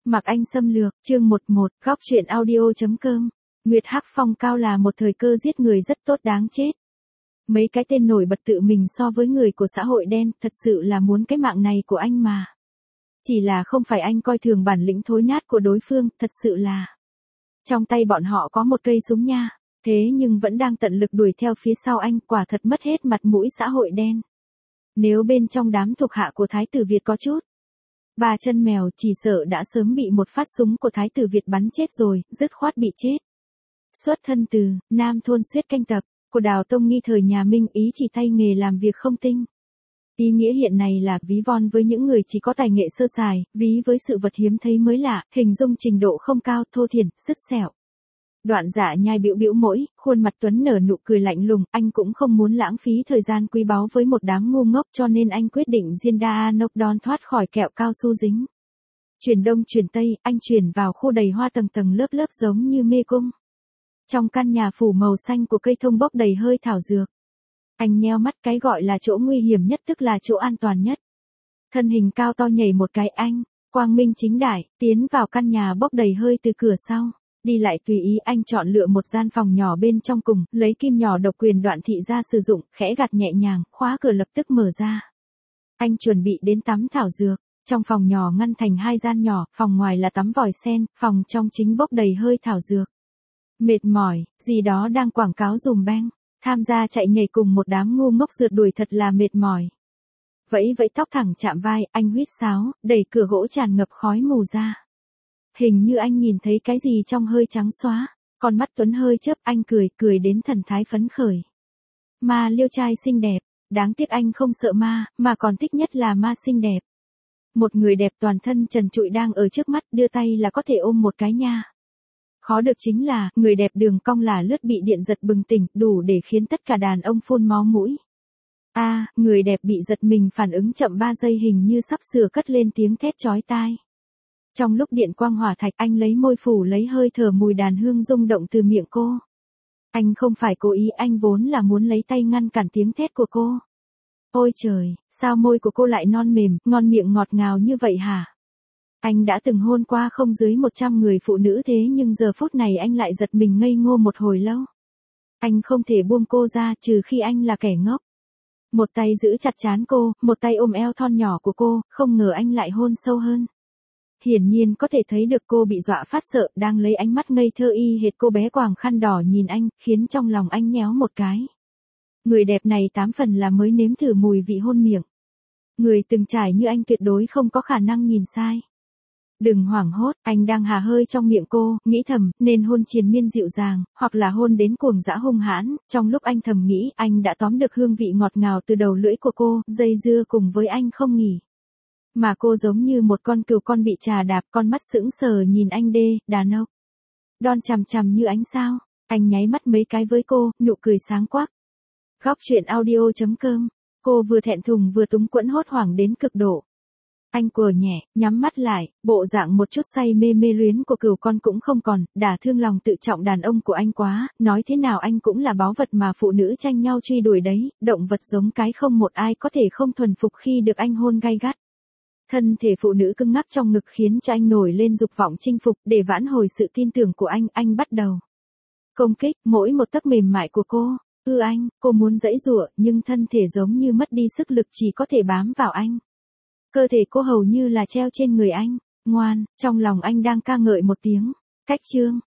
Mặc Anh xâm lược, chương 11, góc truyện audio.com. Nguyệt Hắc Phong Cao là một thời cơ giết người rất tốt đáng chết. Mấy cái tên nổi bật tự mình so với người của xã hội đen, thật sự là muốn cái mạng này của anh mà. Chỉ là không phải anh coi thường bản lĩnh thối nát của đối phương, thật sự là. Trong tay bọn họ có một cây súng nha, thế nhưng vẫn đang tận lực đuổi theo phía sau anh, quả thật mất hết mặt mũi xã hội đen. Nếu bên trong đám thuộc hạ của Thái tử Việt có chút ba chân mèo, chỉ sợ đã sớm bị một phát súng của Thái tử Việt bắn chết rồi, dứt khoát bị chết. Xuất thân từ Nam Thôn Suyết Canh Tập của Đào Tông Nghi thời nhà Minh, ý chỉ tay nghề làm việc không tinh. Ý nghĩa hiện này là ví von với những người chỉ có tài nghệ sơ sài, ví với sự vật hiếm thấy mới lạ, hình dung trình độ không cao, thô thiển, sứt sẹo. Đoạn Dạ nhai bĩu bĩu mũi, khuôn mặt tuấn nở nụ cười lạnh lùng, anh cũng không muốn lãng phí thời gian quý báu với một đám ngu ngốc, cho nên anh quyết định diên đa nốc đón thoát khỏi kẹo cao su dính. Chuyển đông chuyển tây, anh chuyển vào khu đầy hoa tầng tầng lớp lớp giống như mê cung. Trong căn nhà phủ màu xanh của cây thông bốc đầy hơi thảo dược. Anh nheo mắt, cái gọi là chỗ nguy hiểm nhất tức là chỗ an toàn nhất. Thân hình cao to nhảy một cái, anh quang minh chính đại tiến vào căn nhà bốc đầy hơi từ cửa sau. Đi lại tùy ý, anh chọn lựa một gian phòng nhỏ bên trong cùng, lấy kim nhỏ độc quyền Đoạn Thị ra sử dụng, khẽ gạt nhẹ nhàng, khóa cửa lập tức mở ra. Anh chuẩn bị đến tắm thảo dược, trong phòng nhỏ ngăn thành hai gian nhỏ, phòng ngoài là tắm vòi sen, phòng trong chính bốc đầy hơi thảo dược. Mệt mỏi, gì đó đang quảng cáo dùm beng, tham gia chạy nhảy cùng một đám ngu ngốc rượt đuổi thật là mệt mỏi. Vẫy vẫy tóc thẳng chạm vai, anh huýt sáo, đẩy cửa gỗ tràn ngập khói mù ra. Hình như anh nhìn thấy cái gì trong hơi trắng xóa, con mắt tuấn hơi chớp, anh cười đến thần thái phấn khởi. Ma liêu trai xinh đẹp, đáng tiếc anh không sợ ma, mà còn thích nhất là ma xinh đẹp. Một người đẹp toàn thân trần trụi đang ở trước mắt, đưa tay là có thể ôm một cái nha. Khó được chính là, người đẹp đường cong là lướt bị điện giật bừng tỉnh, đủ để khiến tất cả đàn ông phun máu mũi. Người đẹp bị giật mình phản ứng chậm 3 giây, hình như sắp sửa cất lên tiếng thét chói tai. Trong lúc điện quang hỏa thạch, anh lấy môi phủ lấy hơi thở mùi đàn hương rung động từ miệng cô. Anh không phải cố ý, anh vốn là muốn lấy tay ngăn cản tiếng thét của cô. Ôi trời, sao môi của cô lại non mềm, ngon miệng ngọt ngào như vậy hả? Anh đã từng hôn qua không dưới 100 người phụ nữ, thế nhưng giờ phút này anh lại giật mình ngây ngô một hồi lâu. Anh không thể buông cô ra, trừ khi anh là kẻ ngốc. Một tay giữ chặt trán cô, một tay ôm eo thon nhỏ của cô, không ngờ anh lại hôn sâu hơn. Hiển nhiên có thể thấy được cô bị dọa phát sợ, đang lấy ánh mắt ngây thơ y hệt cô bé quàng khăn đỏ nhìn anh, khiến trong lòng anh nhéo một cái. Người đẹp này 8 phần là mới nếm thử mùi vị hôn miệng. Người từng trải như anh tuyệt đối không có khả năng nhìn sai. Đừng hoảng hốt, anh đang hà hơi trong miệng cô, nghĩ thầm, nên hôn triền miên dịu dàng, hoặc là hôn đến cuồng dã hung hãn. Trong lúc anh thầm nghĩ, anh đã tóm được hương vị ngọt ngào từ đầu lưỡi của cô, dây dưa cùng với anh không nghỉ. Mà cô giống như một con cừu con bị trà đạp, con mắt sững sờ nhìn anh đàn ốc. Đon chằm chằm như ánh sao, anh nháy mắt mấy cái với cô, nụ cười sáng quắc. Góc truyện audio.com, cô vừa thẹn thùng vừa túng quẫn hốt hoảng đến cực độ. Anh quờ nhẹ, nhắm mắt lại, bộ dạng một chút say mê mê luyến của cừu con cũng không còn, đả thương lòng tự trọng đàn ông của anh quá, nói thế nào anh cũng là báu vật mà phụ nữ tranh nhau truy đuổi đấy, động vật giống cái không một ai có thể không thuần phục khi được anh hôn gay gắt. Thân thể phụ nữ cứng ngắc trong ngực khiến cho anh nổi lên dục vọng chinh phục, để vãn hồi sự tin tưởng của anh bắt đầu công kích mỗi một tấc mềm mại của cô. Cô muốn giãy giụa, nhưng thân thể giống như mất đi sức lực, chỉ có thể bám vào anh. Cơ thể cô hầu như là treo trên người anh, ngoan, trong lòng anh đang ca ngợi một tiếng, cách chương.